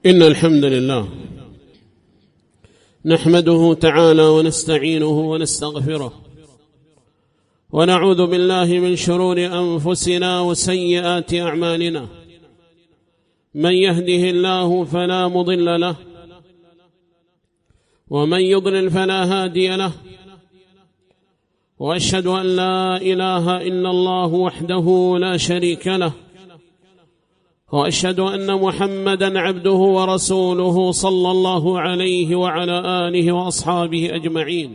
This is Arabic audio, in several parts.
إن الحمد لله نحمده تعالى ونستعينه ونستغفره ونعوذ بالله من شرور أنفسنا وسيئات أعمالنا. من يهده الله فلا مضل له ومن يضلل فلا هادي له، وأشهد أن لا إله إلا الله وحده لا شريك له، وأشهد أن محمدًا عبده ورسوله صلى الله عليه وعلى آله وأصحابه أجمعين.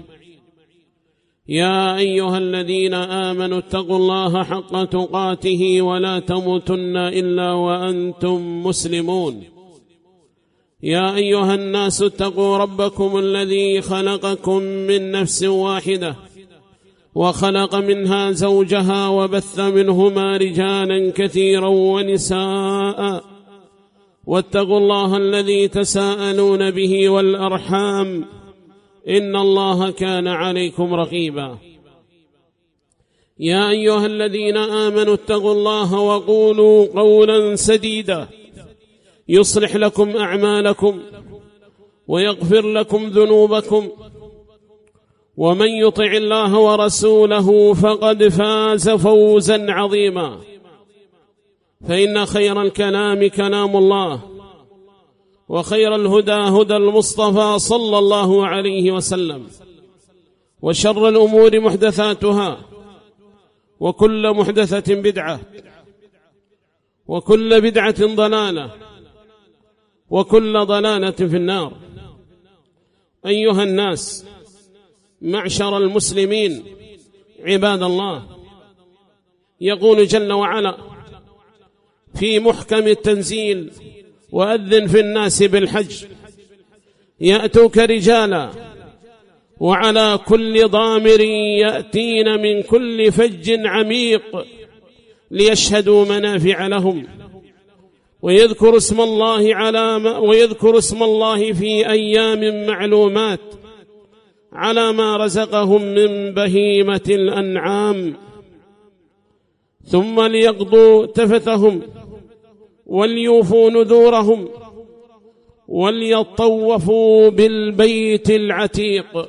يا أيها الذين آمنوا اتقوا الله حق تقاته ولا تموتن إلا وأنتم مسلمون. يا أيها الناس اتقوا ربكم الذي خلقكم من نفس واحدة وخلق منها زوجها وبث منهما رجالا كثيرا ونساء، واتقوا الله الذي تساءلون به والأرحام إن الله كان عليكم رقيبا. يا أيها الذين آمنوا اتقوا الله وقولوا قولا سديدا يصلح لكم أعمالكم ويغفر لكم ذنوبكم، ومن يطع الله ورسوله فقد فاز فوزا عظيما. فإن خير الكلام كلام الله، وخير الهدى هدى المصطفى صلى الله عليه وسلم، وشر الأمور محدثاتها، وكل محدثة بدعة، وكل بدعة ضلالة، وكل ضلالة في النار. أيها الناس، معشر المسلمين، عباد الله، يقول جل وعلا في محكم التنزيل: وأذن في الناس بالحج يأتوك رجالا وعلى كل ضامر يأتين من كل فج عميق ليشهدوا منافع لهم ويذكر اسم الله في أيام معلومات على ما رزقهم من بهيمة الأنعام، ثم ليقضوا تفثهم وليوفوا نذورهم وليطوفوا بالبيت العتيق.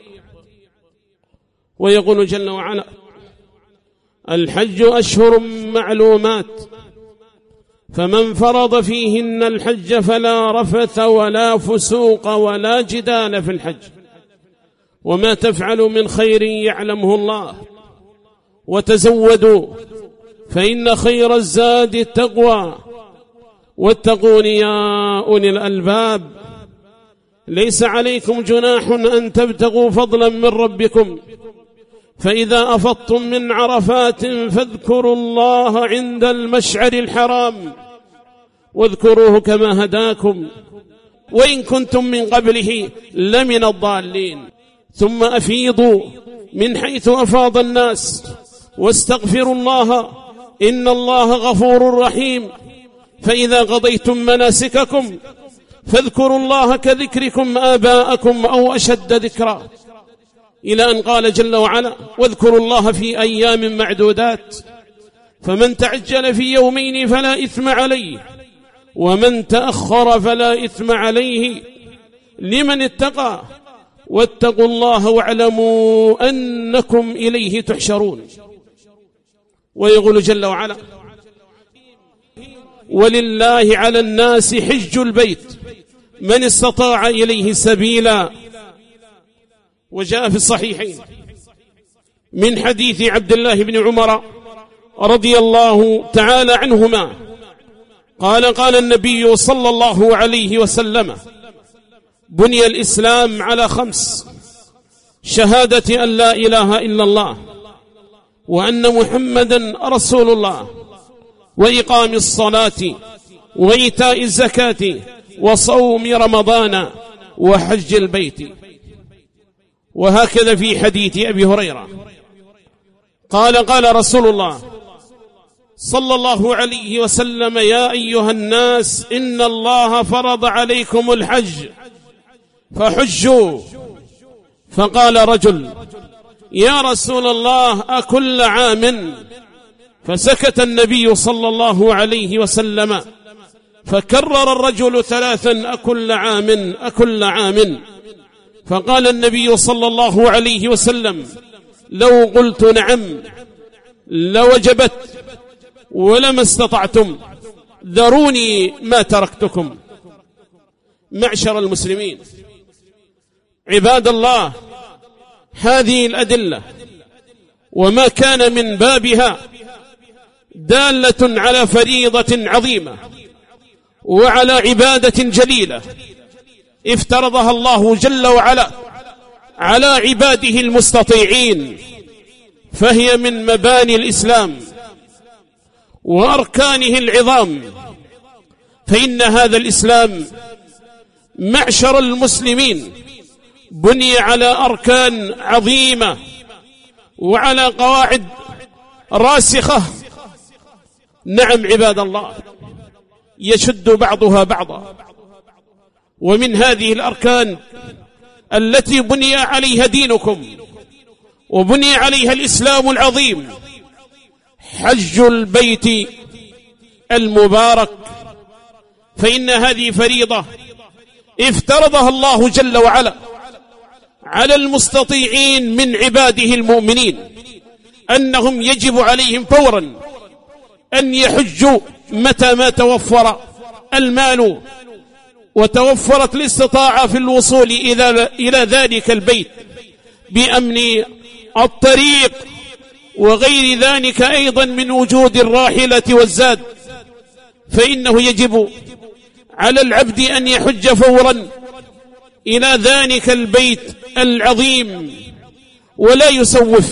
ويقول جل وعلا: الحج أشهر معلومات، فمن فرض فيهن الحج فلا رفث ولا فسوق ولا جدال في الحج، وما تفعل من خير يعلمه الله، وتزودوا فإن خير الزاد التقوى، واتقون يا أولي الألباب. ليس عليكم جناح أن تبتغوا فضلا من ربكم، فإذا أفضتم من عرفات فاذكروا الله عند المشعر الحرام واذكروه كما هداكم وإن كنتم من قبله لمن الضالين. ثم أفيضوا من حيث أفاض الناس واستغفروا الله إن الله غفور رحيم. فإذا قضيتم مناسككم فاذكروا الله كذكركم آباءكم أو أشد ذكرا، إلى أن قال جل وعلا: واذكروا الله في أيام معدودات، فمن تعجل في يومين فلا إثم عليه، ومن تأخر فلا إثم عليه، لمن اتقى. واتقوا الله واعلموا أنكم إليه تحشرون. ويقول جل وعلا: ولله على الناس حج البيت من استطاع إليه سبيلا. وجاء في الصحيحين من حديث عبد الله بن عمر رضي الله تعالى عنهما قال النبي صلى الله عليه وسلم: بني الإسلام على 5: شهادة أن لا إله إلا الله وأن محمدا رسول الله، وإقام الصلاة، وإيتاء الزكاة، وصوم رمضان، وحج البيت. وهكذا في حديث أبي هريرة قال رسول الله صلى الله عليه وسلم: يا أيها الناس إن الله فرض عليكم الحج فحجوا. فقال رجل: يا رسول الله أكل عام؟ فسكت النبي صلى الله عليه وسلم، فكرر الرجل 3 أكل عام. فقال النبي صلى الله عليه وسلم: لو قلت نعم لوجبت ولما استطعتم، ذروني ما تركتكم. معشر المسلمين، عباد الله، هذه الأدلة وما كان من بابها دالة على فريضة عظيمة وعلى عبادة جليلة افترضها الله جل وعلا على عباده المستطيعين، فهي من مباني الإسلام وأركانه العظام. فإن هذا الإسلام معشر المسلمين بني على أركان عظيمة وعلى قواعد راسخة. نعم عباد الله، يشد بعضها بعضا. ومن هذه الأركان التي بني عليها دينكم وبني عليها الإسلام العظيم حج البيت المبارك. فإن هذه فريضة افترضها الله جل وعلا على المستطيعين من عباده المؤمنين، أنهم يجب عليهم فورا أن يحجوا متى ما توفر المال وتوفرت الاستطاعة في الوصول إلى ذلك البيت بأمن الطريق وغير ذلك أيضا من وجود الراحلة والزاد. فإنه يجب على العبد أن يحج فورا إلى ذلك البيت العظيم ولا يسوف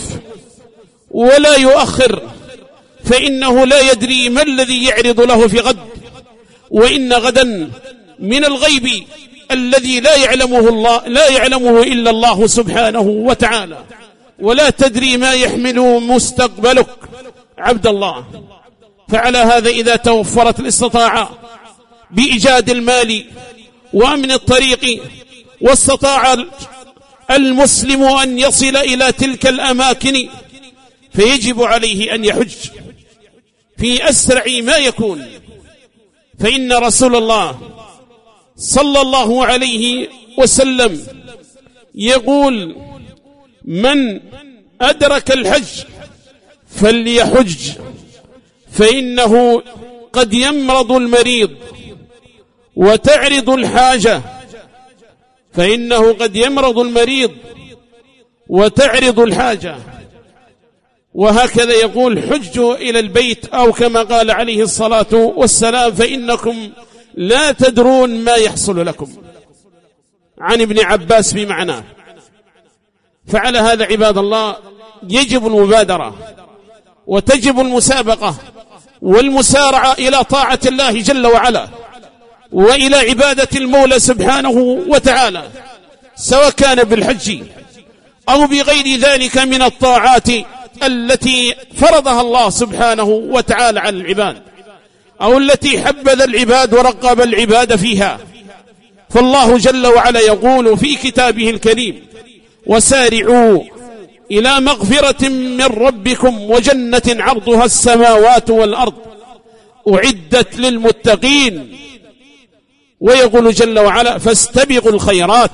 ولا يؤخر، فإنه لا يدري ما الذي يعرض له في غد، وإن غدا من الغيب الذي لا يعلمه إلا الله سبحانه وتعالى، ولا تدري ما يحمل مستقبلك عبد الله. فعلى هذا إذا توفرت الاستطاعة بإيجاد المال وأمن الطريق واستطاع المسلم أن يصل إلى تلك الأماكن، فيجب عليه أن يحج في أسرع ما يكون. فإن رسول الله صلى الله عليه وسلم يقول: من أدرك الحج فليحج، فإنه قد يمرض المريض وتعرض الحاجة، فإنه قد يمرض المريض وتعرض الحاجة. وهكذا يقول: حجوا إلى البيت، أو كما قال عليه الصلاة والسلام: فإنكم لا تدرون ما يحصل لكم. عن ابن عباس بمعناه. فعلى هذا عباد الله يجب المبادرة وتجب المسابقة والمسارعة إلى طاعة الله جل وعلا وإلى عبادة المولى سبحانه وتعالى، سواء كان بالحج أو بغير ذلك من الطاعات التي فرضها الله سبحانه وتعالى على العباد، أو التي حبذ العباد ورغب العباد فيها. فالله جل وعلا يقول في كتابه الكريم: وسارعوا إلى مغفرة من ربكم وجنة عرضها السماوات والأرض أعدت للمتقين. ويقول جل وعلا: فاستبقوا الخيرات.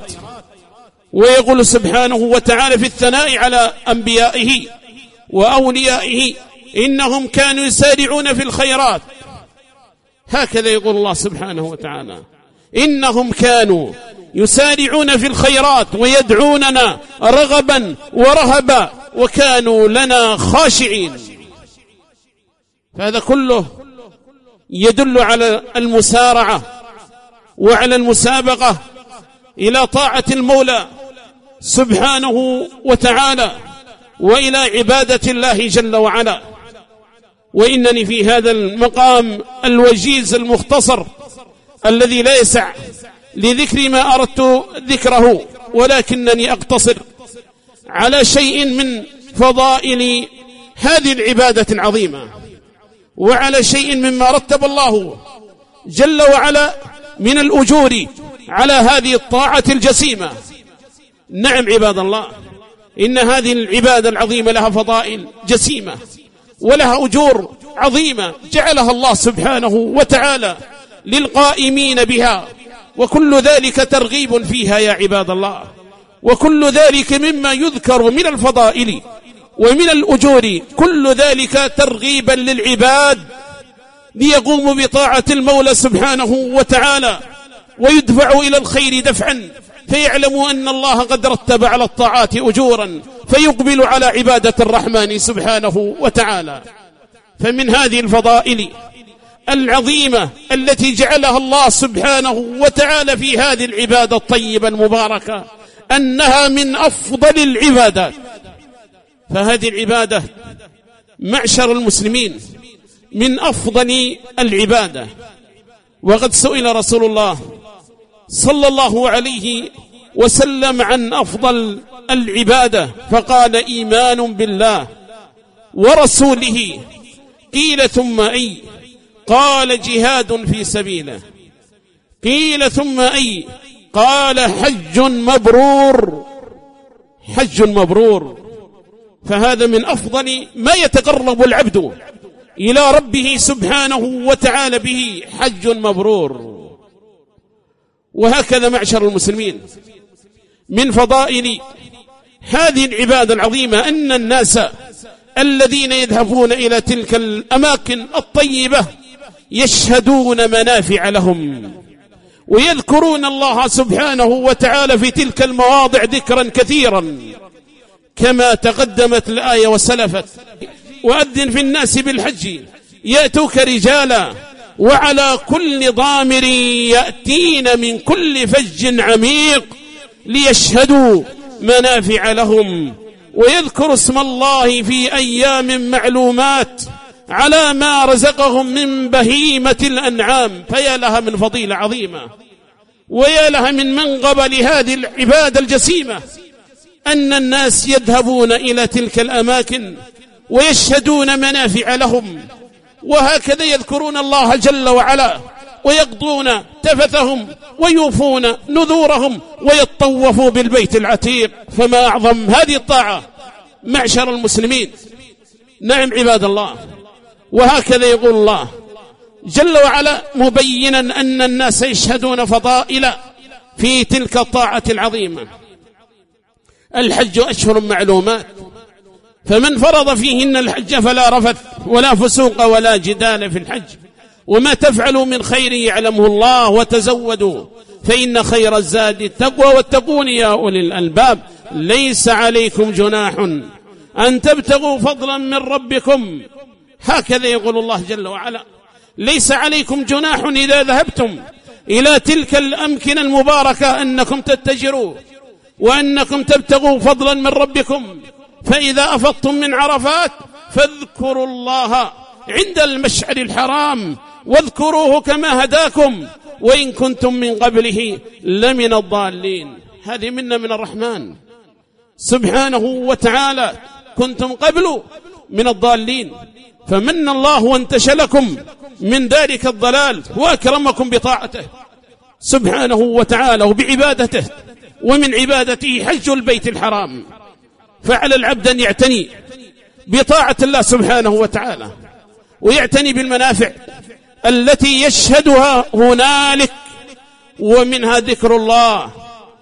ويقول سبحانه وتعالى في الثناء على أنبيائه وأوليائه: إنهم كانوا يسارعون في الخيرات. هكذا يقول الله سبحانه وتعالى: إنهم كانوا يسارعون في الخيرات ويدعوننا رغبا ورهبا وكانوا لنا خاشعين. فهذا كله يدل على المسارعة وعلى المسابقة إلى طاعة المولى سبحانه وتعالى وإلى عبادة الله جل وعلا. وإنني في هذا المقام الوجيز المختصر الذي لا يسع لذكر ما أردت ذكره، ولكنني أقتصر على شيء من فضائل هذه العبادة العظيمة وعلى شيء مما رتب الله جل وعلا من الأجور على هذه الطاعة الجسيمة. نعم عباد الله، إن هذه العبادة العظيمة لها فضائل جسيمة ولها أجور عظيمة جعلها الله سبحانه وتعالى للقائمين بها، وكل ذلك ترغيب فيها يا عباد الله، وكل ذلك مما يذكر من الفضائل ومن الأجور، كل ذلك ترغيبا للعباد ليقوموا بطاعة المولى سبحانه وتعالى ويدفعوا إلى الخير دفعا، فيعلموا أن الله قد رتب على الطاعات أجورا، فيقبل على عبادة الرحمن سبحانه وتعالى. فمن هذه الفضائل العظيمة التي جعلها الله سبحانه وتعالى في هذه العبادة الطيبة المباركة أنها من أفضل العبادات. فهذه العبادة معشر المسلمين من أفضل العبادة. وقد سئل رسول الله صلى الله عليه وسلم عن أفضل العبادة فقال: إيمان بالله ورسوله. قيل: ثم أي؟ قال: جهاد في سبيله. قيل: ثم أي؟ قال: حج مبرور. حج مبرور. فهذا من أفضل ما يتقرب العبد إلى ربه سبحانه وتعالى به، حج مبرور. وهكذا معشر المسلمين من فضائل هذه العبادة العظيمة أن الناس الذين يذهبون إلى تلك الأماكن الطيبة يشهدون منافع لهم ويذكرون الله سبحانه وتعالى في تلك المواضع ذكرا كثيرا كما تقدمت الآية وسلفت: وأذن في الناس بالحج يأتوك رجالا وعلى كل ضامر يأتين من كل فج عميق ليشهدوا منافع لهم ويذكروا اسم الله في أيام معلومات على ما رزقهم من بهيمة الأنعام. فيا لها من فضيلة عظيمة، ويا لها من منقبة لهذه العبادة الجسيمة، أن الناس يذهبون إلى تلك الأماكن ويشهدون منافع لهم، وهكذا يذكرون الله جل وعلا ويقضون تفثهم ويوفون نذورهم ويطوفوا بالبيت العتيق. فما أعظم هذه الطاعة معشر المسلمين. نعم عباد الله. وهكذا يقول الله جل وعلا مبينا أن الناس يشهدون فضائل في تلك الطاعة العظيمة. الحج أشهر معلومات، فمن فرض فيهن الحج فلا رفث ولا فسوق ولا جدال في الحج، وما تفعلوا من خير يعلمه الله، وتزودوا فإن خير الزاد التقوى واتقون يا أولي الألباب. ليس عليكم جناح أن تبتغوا فضلا من ربكم. هكذا يقول الله جل وعلا: ليس عليكم جناح إذا ذهبتم إلى تلك الأمكنة المباركة أنكم تتجروا وأنكم تبتغوا فضلا من ربكم، فإذا أفضتم من عرفات فاذكروا الله عند المشعر الحرام واذكروه كما هداكم وإن كنتم من قبله لمن الضالين. هذه منا من الرحمن سبحانه وتعالى، كنتم قبل من الضالين، فمن الله وانتشلكم من ذلك الضلال وأكرمكم بطاعته سبحانه وتعالى وبعبادته. ومن عبادته حج البيت الحرام. فعلى العبد أن يعتني بطاعة الله سبحانه وتعالى ويعتني بالمنافع التي يشهدها هنالك، ومنها ذكر الله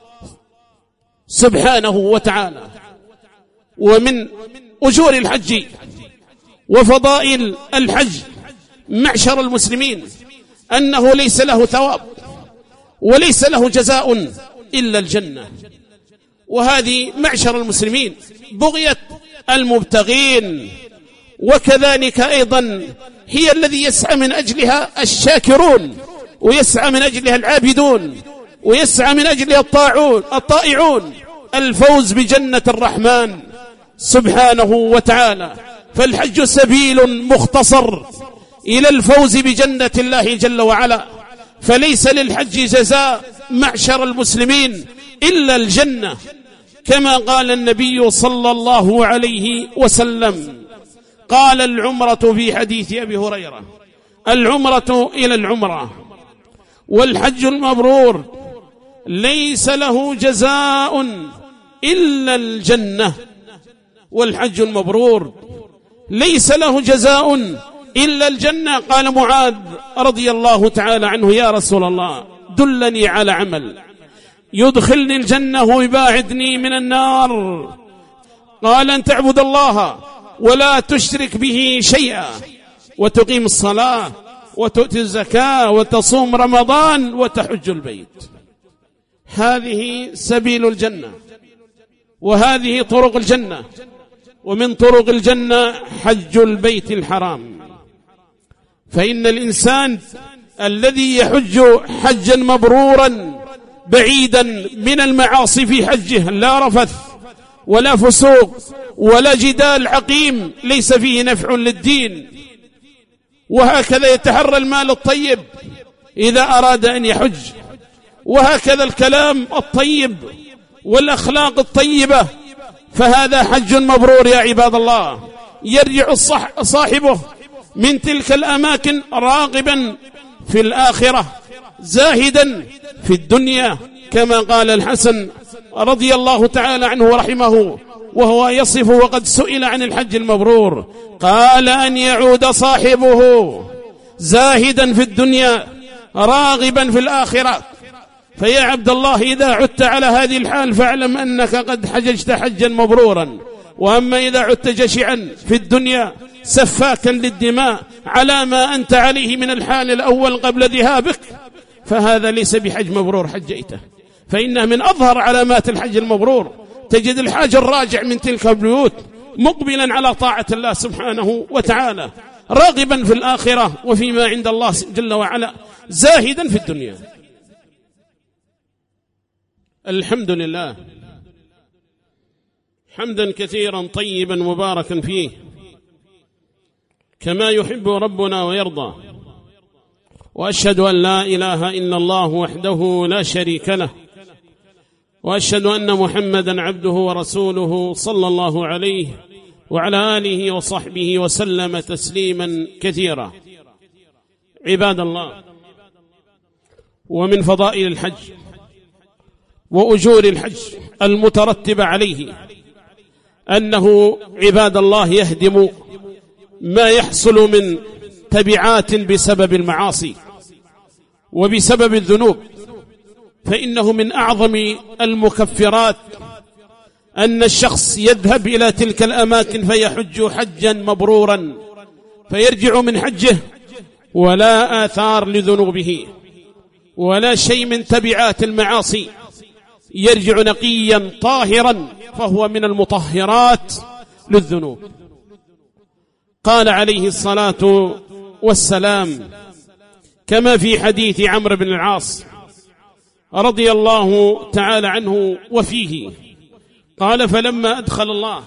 سبحانه وتعالى. ومن أجور الحج وفضائل الحج معشر المسلمين أنه ليس له ثواب وليس له جزاء إلا الجنة. وهذه معشر المسلمين بغية المبتغين، وكذلك أيضا هي الذي يسعى من أجلها الشاكرون، ويسعى من أجلها العابدون، ويسعى من أجلها الطائعون، الفوز بجنة الرحمن سبحانه وتعالى. فالحج سبيل مختصر إلى الفوز بجنة الله جل وعلا، فليس للحج جزاء معشر المسلمين إلا الجنة، كما قال النبي صلى الله عليه وسلم. قال: العمرة في حديث أبي هريرة: العمرة إلى العمرة والحج المبرور ليس له جزاء إلا الجنة. والحج المبرور ليس له جزاء إلا الجنة. قال معاذ رضي الله تعالى عنه: يا رسول الله دلني على عمل يدخلني الجنة ويباعدني من النار. قال: أن تعبد الله ولا تشرك به شيئا، وتقيم الصلاة، وتؤتي الزكاة، وتصوم رمضان، وتحج البيت. هذه سبيل الجنة، وهذه طرق الجنة. ومن طرق الجنة حج البيت الحرام. فإن الإنسان الذي يحج حجا مبرورا بعيدا من المعاصي في حجه، لا رفث ولا فسوق ولا جدال عقيم ليس فيه نفع للدين، وهكذا يتحرى المال الطيب إذا أراد أن يحج، وهكذا الكلام الطيب والأخلاق الطيبة، فهذا حج مبرور يا عباد الله. يرجع صاحبه من تلك الأماكن راغبا في الآخرة، زاهدا في الدنيا، كما قال الحسن رضي الله تعالى عنه ورحمه وهو يصف وقد سئل عن الحج المبرور، قال: أن يعود صاحبه زاهدا في الدنيا راغبا في الآخرة. فيا عبد الله إذا عدت على هذه الحال فاعلم أنك قد حججت حجا مبرورا. وأما إذا عدت جشعا في الدنيا سفاكا للدماء على ما أنت عليه من الحال الأول قبل ذهابك، فهذا ليس بحج مبرور حجيته. فإنه من أظهر علامات الحج المبرور تجد الحاج الراجع من تلك البيوت مقبلا على طاعة الله سبحانه وتعالى، راغبا في الآخرة وفيما عند الله جل وعلا، زاهدا في الدنيا. الحمد لله حمدا كثيرا طيبا مباركا فيه كما يحب ربنا ويرضى. وأشهد أن لا إله إلا الله وحده لا شريك له، وأشهد أن محمدا عبده ورسوله صلى الله عليه وعلى آله وصحبه وسلم تسليما كثيرا. عباد الله، ومن فضائل الحج وأجور الحج المترتبة عليه أنه عباد الله يهدم ما يحصل من تبعات بسبب المعاصي وبسبب الذنوب. فإنه من أعظم المكفرات أن الشخص يذهب إلى تلك الأماكن فيحج حجا مبرورا، فيرجع من حجه ولا آثار لذنوبه ولا شيء من تبعات المعاصي، يرجع نقيا طاهرا، فهو من المطهرات للذنوب. قال عليه الصلاة والسلام كما في حديث عمرو بن العاص رضي الله تعالى عنه وفيه، قال: فلما أدخل الله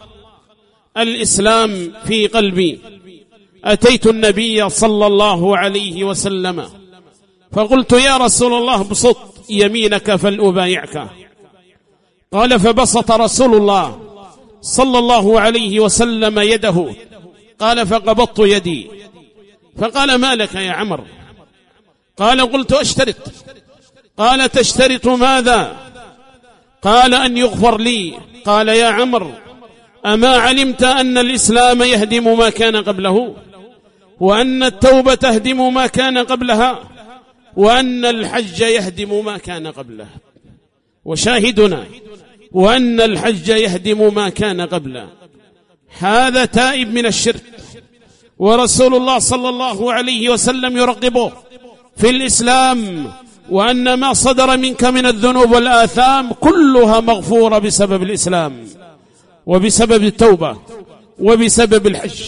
الإسلام في قلبي أتيت النبي صلى الله عليه وسلم فقلت: يا رسول الله بسط يمينك فلأبايعك. قال: فبسط رسول الله صلى الله عليه وسلم يده، قال: فقبضت يدي. فقال: ما لك يا عمرو؟ قال: قلت أشترط. قال: تشترط ماذا؟ قال: أن يغفر لي. قال: يا عمرو، أما علمت أن الإسلام يهدم ما كان قبله، وأن التوبة تهدم ما كان قبلها، وأن الحج يهدم ما كان قبله؟ وشاهدنا وأن الحج يهدم ما كان قبله. هذا تائب من الشرك، ورسول الله صلى الله عليه وسلم يرغبه في الإسلام، وأن ما صدر منك من الذنوب والآثام كلها مغفورة بسبب الإسلام وبسبب التوبة وبسبب الحج.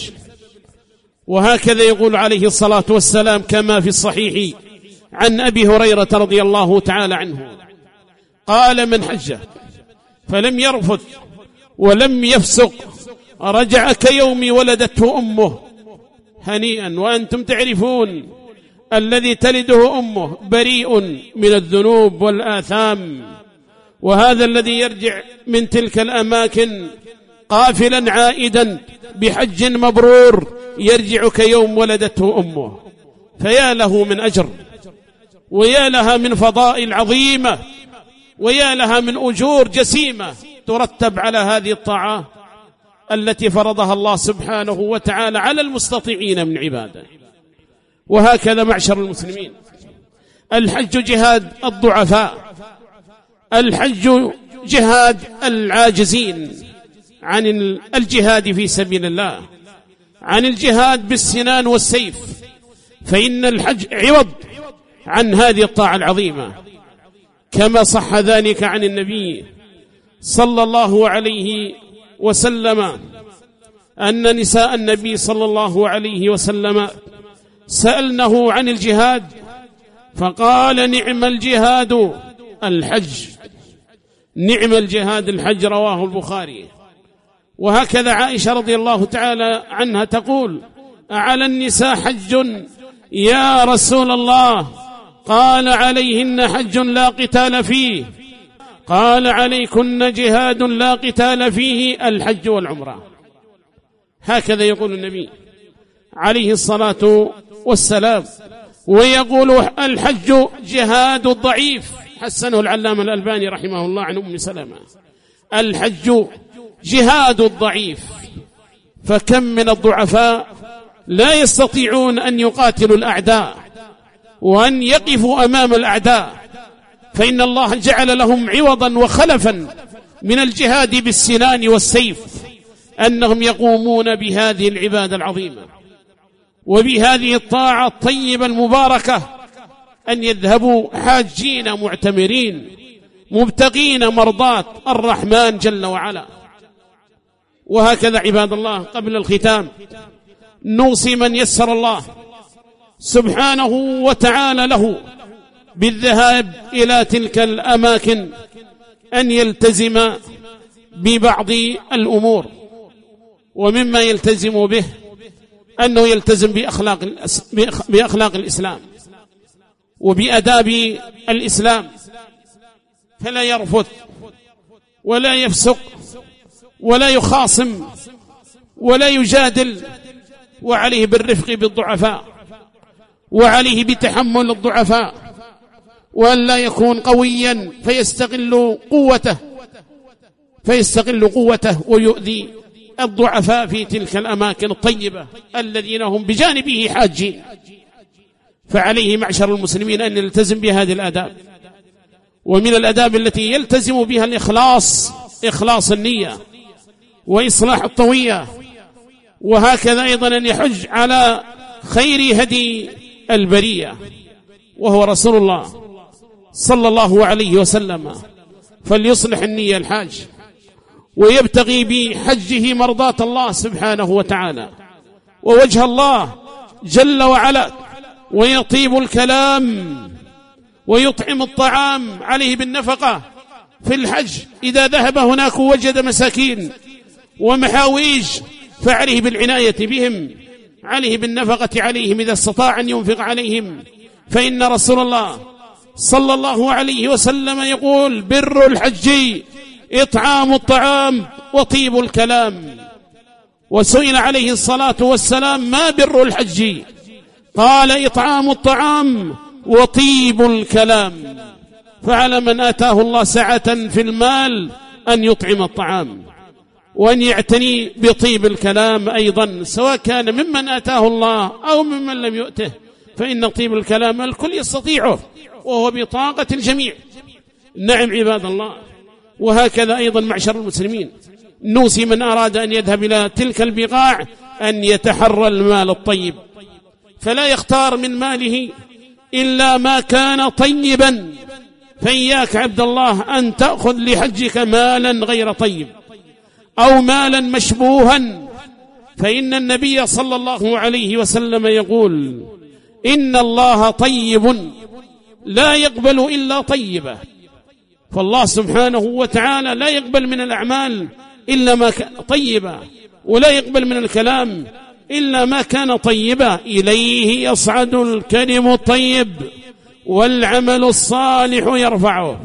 وهكذا يقول عليه الصلاة والسلام كما في الصحيح عن أبي هريرة رضي الله تعالى عنه قال: من حج فلم يرفث ولم يفسق رجع كيوم ولدته أمه. هنيئا، وأنتم تعرفون الذي تلده أمه بريء من الذنوب والآثام، وهذا الذي يرجع من تلك الأماكن قافلا عائدا بحج مبرور يرجع كيوم ولدته أمه. فيا له من أجر، ويا لها من فضائل عظيمة، ويا لها من أجور جسيمة ترتب على هذه الطاعة. التي فرضها الله سبحانه وتعالى على المستطيعين من عباده. وهكذا معشر المسلمين، الحج جهاد الضعفاء، الحج جهاد العاجزين عن الجهاد في سبيل الله، عن الجهاد بالسنان والسيف، فإن الحج عوض عن هذه الطاعة العظيمة، كما صح ذلك عن النبي صلى الله عليه وسلم أن نساء النبي صلى الله عليه وسلم سألنه عن الجهاد فقال: نعم الجهاد الحج. نعم الجهاد الحج، رواه البخاري. وهكذا عائشة رضي الله تعالى عنها تقول: أعلى النساء حج يا رسول الله؟ قال: عليهن حج لا قتال فيه. قال: عليكن جهاد لا قتال فيه، الحج والعمرة. هكذا يقول النبي عليه الصلاة والسلام. ويقول: الحج جهاد الضعيف، حسنه العلامة الألباني رحمه الله عن أم سلمة. الحج جهاد الضعيف، فكم من الضعفاء لا يستطيعون أن يقاتلوا الأعداء وأن يقفوا أمام الأعداء، فإن الله جعل لهم عوضا وخلفا من الجهاد بالسنان والسيف، أنهم يقومون بهذه العبادة العظيمة وبهذه الطاعة الطيبة المباركة، أن يذهبوا حاجين معتمرين مبتغين مرضات الرحمن جل وعلا. وهكذا عباد الله، قبل الختام نوصي من يسر الله سبحانه وتعالى له بالذهاب إلى تلك الأماكن أن يلتزم ببعض الأمور، ومما يلتزم به أنه يلتزم بأخلاق الإسلام وبأداب الإسلام، فلا يرفث ولا يفسق ولا يخاصم ولا يجادل، وعليه بالرفق بالضعفاء، وعليه بتحمل الضعفاء، وأن لا يكون قويا فيستغل قوته ويؤذي الضعفاء في تلك الأماكن الطيبة الذين هم بجانبه حاجين. فعليه معشر المسلمين أن يلتزم بهذه الآداب. ومن الآداب التي يلتزم بها الإخلاص، إخلاص النية وإصلاح الطوية، وهكذا أيضا أن يحج على خير هدي البرية وهو رسول الله صلى الله عليه وسلم، فليصلح النية الحاج ويبتغي بحجه مرضاة الله سبحانه وتعالى ووجه الله جل وعلا، ويطيب الكلام ويطعم الطعام، عليه بالنفقة في الحج. إذا ذهب هناك وجد مساكين ومحاويج فعليه بالعناية بهم، عليه بالنفقة عليهم إذا استطاع أن ينفق عليهم، فإن رسول الله صلى الله عليه وسلم يقول: بر الحج إطعام الطعام وطيب الكلام. وسئل عليه الصلاة والسلام: ما بر الحج؟ قال: إطعام الطعام وطيب الكلام. فعلى من آتاه الله سعة في المال أن يطعم الطعام وأن يعتني بطيب الكلام أيضا، سواء كان ممن آتاه الله أو ممن لم يؤته، فإن طيب الكلام الكل يستطيعه وهو بطاقة الجميع. نعم عباد الله. وهكذا أيضا معشر المسلمين نوصي من أراد أن يذهب إلى تلك البقاع أن يتحرى المال الطيب، فلا يختار من ماله إلا ما كان طيبا. فإياك عبد الله أن تأخذ لحجك مالا غير طيب أو مالا مشبوها، فإن النبي صلى الله عليه وسلم يقول: إن الله طيب لا يقبل إلا طيبة. فالله سبحانه وتعالى لا يقبل من الأعمال إلا ما كان طيبا، ولا يقبل من الكلام إلا ما كان طيبا. إليه يصعد الكلم الطيب والعمل الصالح يرفعه.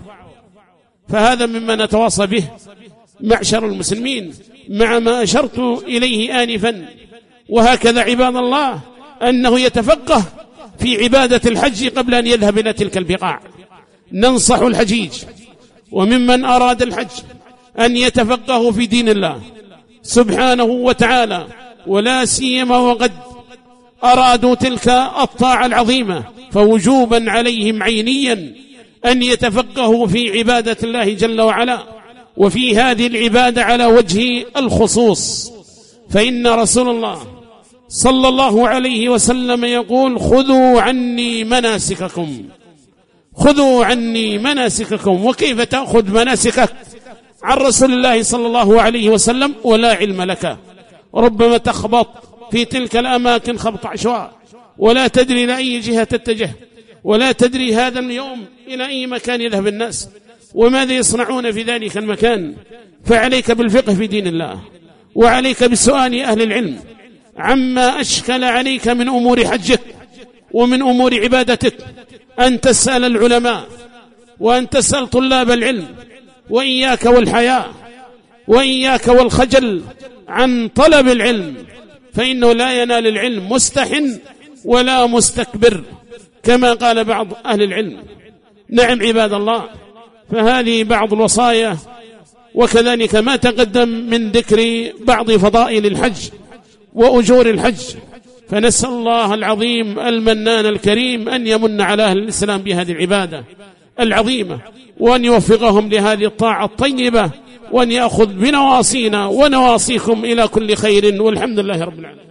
فهذا مما نتواصى به معشر المسلمين مع ما أشرت إليه آنفا. وهكذا عباد الله أنه يتفقه في عبادة الحج قبل أن يذهب إلى تلك البقاع. ننصح الحجيج وممن أراد الحج أن يتفقه في دين الله سبحانه وتعالى، ولا سيما وقد أرادوا تلك الطاعة العظيمة، فوجوبا عليهم عينيا أن يتفقهوا في عبادة الله جل وعلا، وفي هذه العبادة على وجه الخصوص. فإن رسول الله صلى الله عليه وسلم يقول: خذوا عني مناسككم، خذوا عني مناسككم. وكيف تأخذ مناسكك عن رسول الله صلى الله عليه وسلم ولا علم لك؟ ربما تخبط في تلك الأماكن خبط عشواء، ولا تدري لأي جهة تتجه، ولا تدري هذا اليوم إلى أي مكان يذهب الناس وماذا يصنعون في ذلك المكان. فعليك بالفقه في دين الله، وعليك بسؤال أهل العلم عما أشكل عليك من أمور حجك ومن أمور عبادتك، أن تسأل العلماء وأن تسأل طلاب العلم، وإياك والحياء وإياك والخجل عن طلب العلم، فإنه لا ينال العلم مستحن ولا مستكبر كما قال بعض أهل العلم. نعم عباد الله، فهذه بعض الوصايا، وكذلك ما تقدم من ذكر بعض فضائل الحج وأجور الحج. فنسأل الله العظيم المنان الكريم أن يمن على أهل الإسلام بهذه العبادة العظيمة، وأن يوفقهم لهذه الطاعة الطيبة، وأن يأخذ بنواصينا ونواصيكم إلى كل خير، والحمد لله رب العالمين.